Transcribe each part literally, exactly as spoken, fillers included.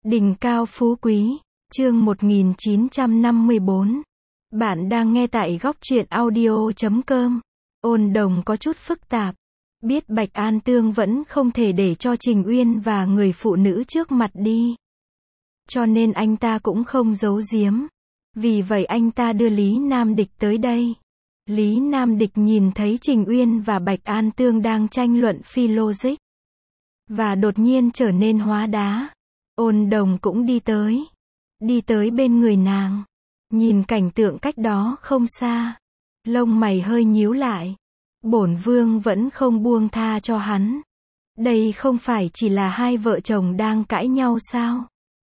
Đỉnh cao phú quý, chương một nghìn chín trăm năm mươi bốn. Bạn đang nghe tại góc truyện audio chấm com. Ôn Đồng có chút phức tạp. Biết Bạch An Tương vẫn không thể để cho Trình Uyên và người phụ nữ trước mặt đi. Cho nên anh ta cũng không giấu giếm. Vì vậy anh ta đưa Lý Nam Địch tới đây. Lý Nam Địch nhìn thấy Trình Uyên và Bạch An Tương đang tranh luận phi logic. Và đột nhiên trở nên hóa đá. Ôn Đồng cũng đi tới. Đi tới bên người nàng. Nhìn cảnh tượng cách đó không xa. Lông mày hơi nhíu lại. Bổn vương vẫn không buông tha cho hắn. Đây không phải chỉ là hai vợ chồng đang cãi nhau sao?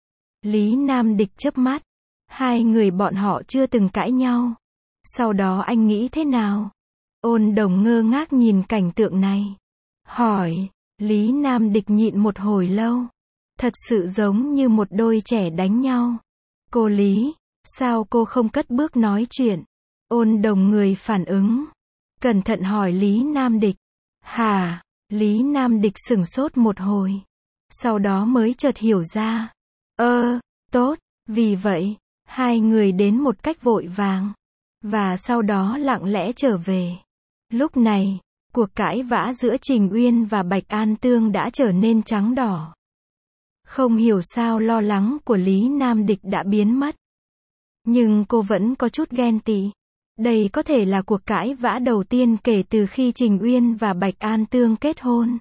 Lý Nam Địch chớp mắt. Hai người bọn họ chưa từng cãi nhau. Sau đó anh nghĩ thế nào? Ôn Đồng ngơ ngác nhìn cảnh tượng này. Hỏi. Lý Nam Địch nhịn một hồi lâu. Thật sự giống như một đôi trẻ đánh nhau. Cô Lý, sao cô không cất bước nói chuyện? Ôn Đồng người phản ứng. Cẩn thận hỏi Lý Nam Địch. Hả? Lý Nam Địch sửng sốt một hồi. Sau đó mới chợt hiểu ra. Ơ, tốt, vì vậy, hai người đến một cách vội vàng. Và sau đó lặng lẽ trở về. Lúc này, cuộc cãi vã giữa Trình Uyên và Bạch An Tương đã trở nên trắng đỏ. Không hiểu sao lo lắng của Lý Nam Địch đã biến mất. Nhưng cô vẫn có chút ghen tị. Đây có thể là cuộc cãi vã đầu tiên kể từ khi Trình Uyên và Bạch An Tương kết hôn.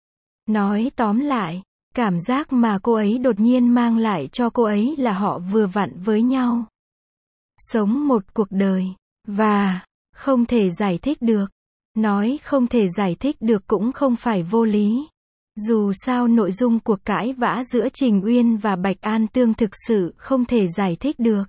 Nói tóm lại, cảm giác mà cô ấy đột nhiên mang lại cho cô ấy là họ vừa vặn với nhau. Sống một cuộc đời, và không thể giải thích được. Nói không thể giải thích được cũng không phải vô lý. Dù sao nội dung cuộc cãi vã giữa Trình Uyên và Bạch An Tương thực sự không thể giải thích được.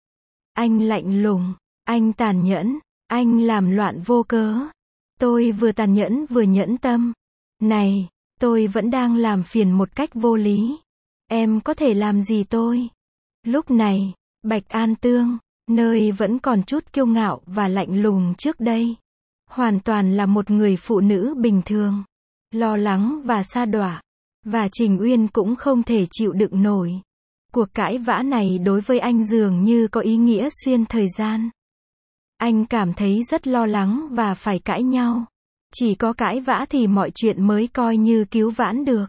Anh lạnh lùng, anh tàn nhẫn, anh làm loạn vô cớ. Tôi vừa tàn nhẫn vừa nhẫn tâm. Này, tôi vẫn đang làm phiền một cách vô lý. Em có thể làm gì tôi? Lúc này, Bạch An Tương, nơi vẫn còn chút kiêu ngạo và lạnh lùng trước đây. Hoàn toàn là một người phụ nữ bình thường. Lo lắng và sa đọa. Và Trình Uyên cũng không thể chịu đựng nổi. Cuộc cãi vã này đối với anh dường như có ý nghĩa xuyên thời gian. Anh cảm thấy rất lo lắng và phải cãi nhau. Chỉ có cãi vã thì mọi chuyện mới coi như cứu vãn được.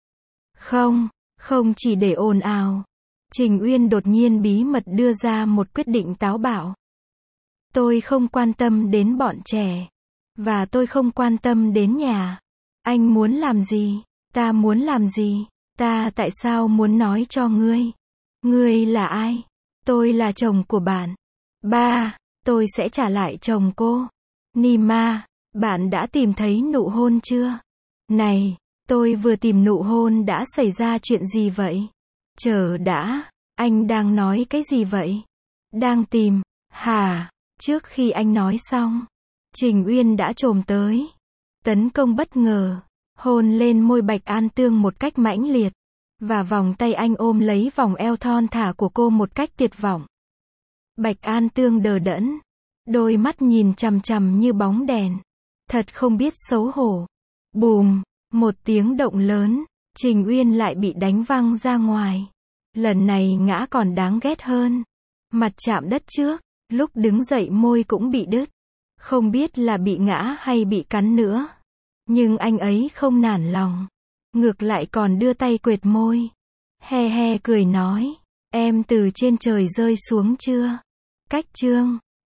Không, không chỉ để ồn ào. Trình Uyên đột nhiên bí mật đưa ra một quyết định táo bạo. Tôi không quan tâm đến bọn trẻ. Và tôi không quan tâm đến nhà. Anh muốn làm gì? Ta muốn làm gì? Ta tại sao muốn nói cho ngươi? Ngươi là ai? Tôi là chồng của bạn. Ba, tôi sẽ trả lại chồng cô. Nima, bạn đã tìm thấy nụ hôn chưa? Này, tôi vừa tìm nụ hôn đã xảy ra chuyện gì vậy? Chờ đã, anh đang nói cái gì vậy? Đang tìm, hả? Trước khi anh nói xong, Trình Uyên đã chồm tới. Tấn công bất ngờ. Hôn lên môi Bạch An Tương một cách mãnh liệt. Và vòng tay anh ôm lấy vòng eo thon thả của cô một cách tuyệt vọng. Bạch An Tương đờ đẫn. Đôi mắt nhìn chằm chằm như bóng đèn. Thật không biết xấu hổ. Bùm, một tiếng động lớn. Trình Uyên lại bị đánh văng ra ngoài. Lần này ngã còn đáng ghét hơn. Mặt chạm đất trước. Lúc đứng dậy môi cũng bị đứt. Không biết là bị ngã hay bị cắn nữa. Nhưng anh ấy không nản lòng. Ngược lại còn đưa tay quệt môi. He he cười nói. Em từ trên trời rơi xuống chưa? Cách chương.